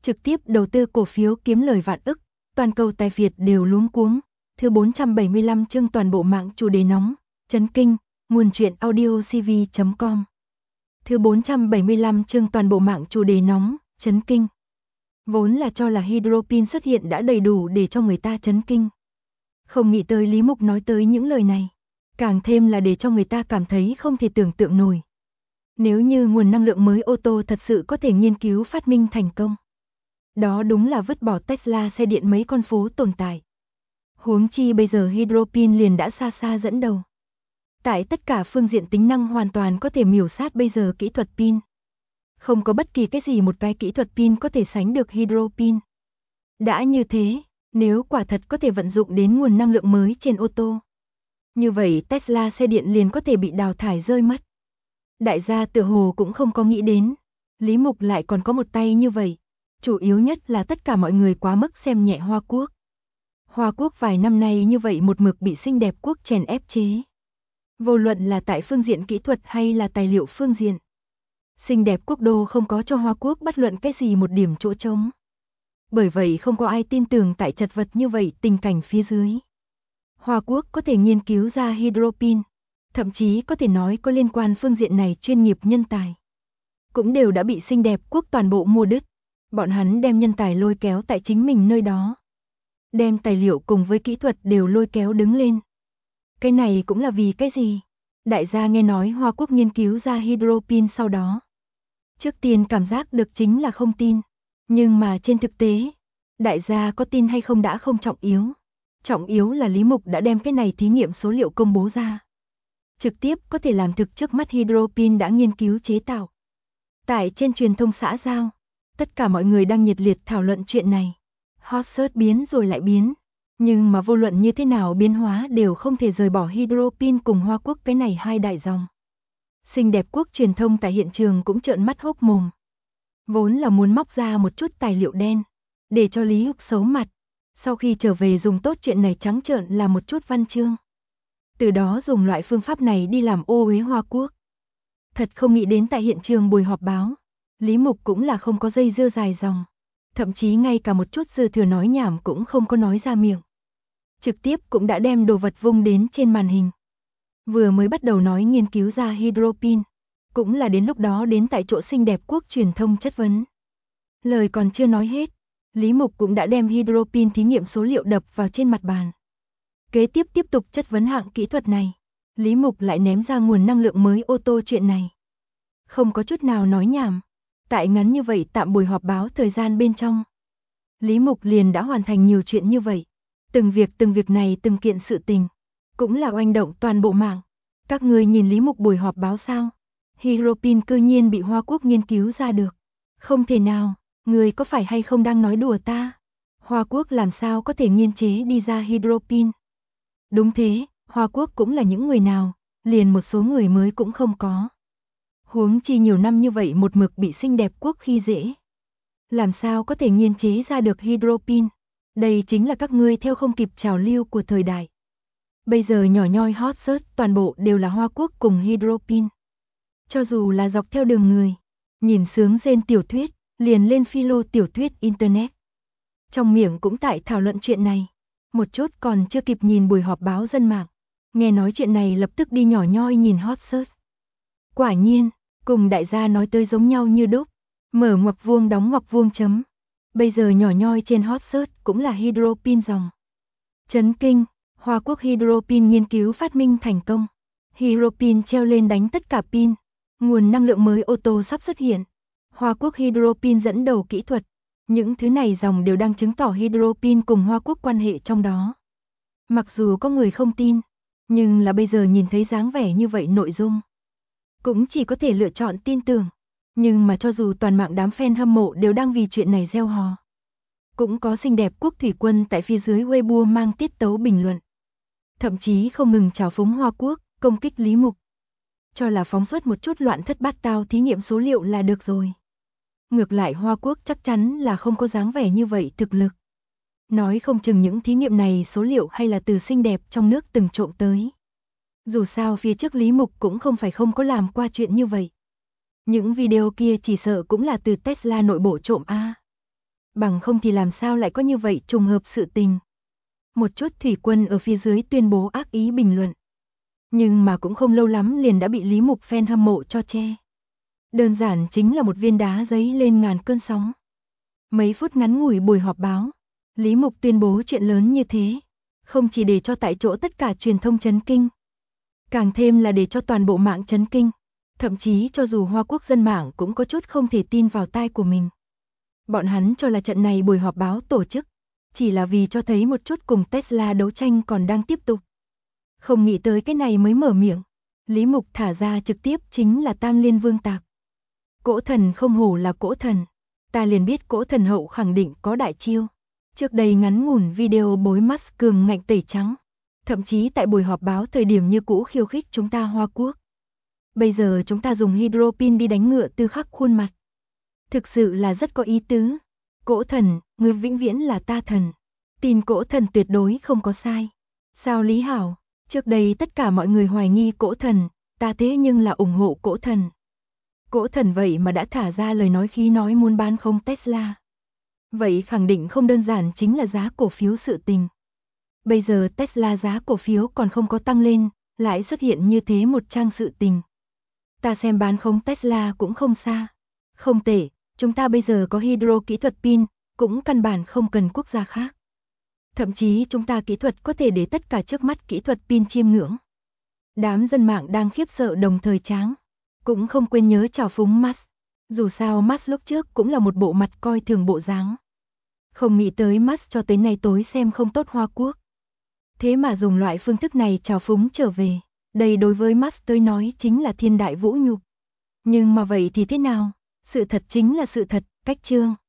trực tiếp đầu tư cổ phiếu kiếm lời vạn ức, toàn cầu tài Việt đều luống cuống. Thứ 475 chương toàn bộ mạng chủ đề nóng, chấn kinh, nguồn truyện audio cv.com. Thứ 475 chương toàn bộ mạng chủ đề nóng, chấn kinh. Vốn là cho là hydropin xuất hiện đã đầy đủ để cho người ta chấn kinh. Không nghĩ tới Lý Mục nói tới những lời này, càng thêm là để cho người ta cảm thấy không thể tưởng tượng nổi. Nếu như nguồn năng lượng mới ô tô thật sự có thể nghiên cứu phát minh thành công, đó đúng là vứt bỏ Tesla xe điện mấy con phố tồn tại. Huống chi bây giờ hydropin liền đã xa xa dẫn đầu. Tại tất cả phương diện tính năng hoàn toàn có thể miểu sát bây giờ kỹ thuật pin. Không có bất kỳ cái gì một cái kỹ thuật pin có thể sánh được hydropin. Đã như thế, nếu quả thật có thể vận dụng đến nguồn năng lượng mới trên ô tô, như vậy Tesla xe điện liền có thể bị đào thải rơi mất. Đại gia tựa hồ cũng không có nghĩ đến, Lý Mục lại còn có một tay như vậy. Chủ yếu nhất là tất cả mọi người quá mức xem nhẹ Hoa Quốc. Hoa Quốc vài năm nay như vậy một mực bị xinh đẹp quốc chèn ép chế. Vô luận là tại phương diện kỹ thuật hay là tài liệu phương diện, xinh đẹp quốc đô không có cho Hoa Quốc bất luận cái gì một điểm chỗ trống. Bởi vậy không có ai tin tưởng tại chật vật như vậy tình cảnh phía dưới, Hoa Quốc có thể nghiên cứu ra hydropin, thậm chí có thể nói có liên quan phương diện này chuyên nghiệp nhân tài, cũng đều đã bị xinh đẹp quốc toàn bộ mua đứt. Bọn hắn đem nhân tài lôi kéo tại chính mình nơi đó, đem tài liệu cùng với kỹ thuật đều lôi kéo đứng lên. Cái này cũng là vì cái gì? Đại gia nghe nói Hoa Quốc nghiên cứu ra hydropin sau đó, trước tiên cảm giác được chính là không tin. Nhưng mà trên thực tế, đại gia có tin hay không đã không trọng yếu. Trọng yếu là Lý Mục đã đem cái này thí nghiệm số liệu công bố ra. Trực tiếp có thể làm thực trước mắt hydropin đã nghiên cứu chế tạo. Tại trên truyền thông xã giao, tất cả mọi người đang nhiệt liệt thảo luận chuyện này. Hot search biến rồi lại biến. Nhưng mà vô luận như thế nào biến hóa đều không thể rời bỏ hydropin cùng Hoa Quốc cái này hai đại dòng. Xinh đẹp quốc truyền thông tại hiện trường cũng trợn mắt hốc mồm. Vốn là muốn móc ra một chút tài liệu đen, để cho Lý Mục xấu mặt. Sau khi trở về dùng tốt chuyện này trắng trợn là một chút văn chương. Từ đó dùng loại phương pháp này đi làm ô uế Hoa Quốc. Thật không nghĩ đến tại hiện trường buổi họp báo, Lý Mục cũng là không có dây dưa dài dòng. Thậm chí ngay cả một chút dư thừa nói nhảm cũng không có nói ra miệng. Trực tiếp cũng đã đem đồ vật vung đến trên màn hình. Vừa mới bắt đầu nói nghiên cứu ra hydropin, cũng là đến lúc đó đến tại chỗ xinh đẹp quốc truyền thông chất vấn. Lời còn chưa nói hết, Lý Mục cũng đã đem hydropin thí nghiệm số liệu đập vào trên mặt bàn. Kế tiếp tiếp tục chất vấn hạng kỹ thuật này, Lý Mục lại ném ra nguồn năng lượng mới ô tô chuyện này. Không có chút nào nói nhảm. Tại ngắn như vậy tạm buổi họp báo thời gian bên trong, Lý Mục liền đã hoàn thành nhiều chuyện như vậy. Từng việc này từng kiện sự tình, cũng là oanh động toàn bộ mạng. Các người nhìn Lý Mục buổi họp báo sao? Hydropin cư nhiên bị Hoa Quốc nghiên cứu ra được. Không thể nào, người có phải hay không đang nói đùa ta? Hoa Quốc làm sao có thể nghiên chế đi ra hydropin? Đúng thế, Hoa Quốc cũng là những người nào, liền một số người mới cũng không có. Huống chi nhiều năm như vậy một mực bị xinh đẹp quốc khi dễ. Làm sao có thể nghiên chế ra được hydropin? Đây chính là các ngươi theo không kịp trào lưu của thời đại. Bây giờ nhỏ nhoi hot search toàn bộ đều là Hoa Quốc cùng hydropin. Cho dù là dọc theo đường người, nhìn sướng rên tiểu thuyết, liền lên philo tiểu thuyết internet. Trong miệng cũng tại thảo luận chuyện này. Một chút còn chưa kịp nhìn buổi họp báo dân mạng, nghe nói chuyện này lập tức đi nhỏ nhoi nhìn hot search. Quả nhiên, cùng đại gia nói tới giống nhau như đúc, mở ngoặc vuông đóng ngoặc vuông chấm. Bây giờ nhỏ nhoi trên hot search cũng là hydropin dòng. Chấn kinh, Hoa Quốc hydropin nghiên cứu phát minh thành công. Hydropin treo lên đánh tất cả pin. Nguồn năng lượng mới ô tô sắp xuất hiện. Hoa Quốc hydropin dẫn đầu kỹ thuật. Những thứ này dòng đều đang chứng tỏ hydropin cùng Hoa Quốc quan hệ trong đó. Mặc dù có người không tin, nhưng là bây giờ nhìn thấy dáng vẻ như vậy nội dung, cũng chỉ có thể lựa chọn tin tưởng. Nhưng mà cho dù toàn mạng đám fan hâm mộ đều đang vì chuyện này reo hò, cũng có xinh đẹp quốc thủy quân tại phía dưới Weibo mang tiết tấu bình luận. Thậm chí không ngừng trào phúng Hoa Quốc, công kích Lý Mục. Cho là phóng xuất một chút loạn thất bát tao thí nghiệm số liệu là được rồi. Ngược lại Hoa Quốc chắc chắn là không có dáng vẻ như vậy thực lực. Nói không chừng những thí nghiệm này số liệu hay là từ xinh đẹp trong nước từng trộm tới. Dù sao phía trước Lý Mục cũng không phải không có làm qua chuyện như vậy. Những video kia chỉ sợ cũng là từ Tesla nội bộ trộm a. bằng không thì làm sao lại có như vậy trùng hợp sự tình. Một chút thủy quân ở phía dưới tuyên bố ác ý bình luận. Nhưng mà cũng không lâu lắm liền đã bị Lý Mục fan hâm mộ cho che. Đơn giản chính là một viên đá giấy lên ngàn cơn sóng. Mấy phút ngắn ngủi buổi họp báo, Lý Mục tuyên bố chuyện lớn như thế, không chỉ để cho tại chỗ tất cả truyền thông chấn kinh, càng thêm là để cho toàn bộ mạng chấn kinh, thậm chí cho dù Hoa Quốc dân mạng cũng có chút không thể tin vào tai của mình. Bọn hắn cho là trận này buổi họp báo tổ chức, chỉ là vì cho thấy một chút cùng Tesla đấu tranh còn đang tiếp tục. Không nghĩ tới cái này mới mở miệng, Lý Mục thả ra trực tiếp chính là Tam Liên Vương Tạc. Cỗ thần không hổ là cỗ thần, ta liền biết cỗ thần hậu khẳng định có đại chiêu. Trước đây ngắn ngủn video bối Musk cường ngạnh tẩy trắng, thậm chí tại buổi họp báo thời điểm như cũ khiêu khích chúng ta Hoa Quốc. Bây giờ chúng ta dùng hydropin đi đánh ngựa tư khắc khuôn mặt. Thực sự là rất có ý tứ. Cỗ thần, ngươi vĩnh viễn là ta thần. Tin cỗ thần tuyệt đối không có sai. Sao Lý Hảo, trước đây tất cả mọi người hoài nghi cỗ thần, ta thế nhưng là ủng hộ cỗ thần. Cỗ thần vậy mà đã thả ra lời nói khí nói muốn bán không Tesla. Vậy khẳng định không đơn giản chính là giá cổ phiếu sự tình. Bây giờ Tesla giá cổ phiếu còn không có tăng lên, lại xuất hiện như thế một trang sự tình. Ta xem bán không Tesla cũng không xa. Không tệ, chúng ta bây giờ có hydro kỹ thuật pin, cũng căn bản không cần quốc gia khác. Thậm chí chúng ta kỹ thuật có thể để tất cả trước mắt kỹ thuật pin chiêm ngưỡng. Đám dân mạng đang khiếp sợ đồng thời tráng, cũng không quên nhớ chào phúng Musk. Dù sao Musk lúc trước cũng là một bộ mặt coi thường bộ dáng. Không nghĩ tới Musk cho tới nay tối xem không tốt Hoa Quốc. Thế mà dùng loại phương thức này chào phúng trở về, đây đối với Musk tới nói chính là thiên đại vũ nhục. Nhưng mà vậy thì thế nào? Sự thật chính là sự thật, cách chương.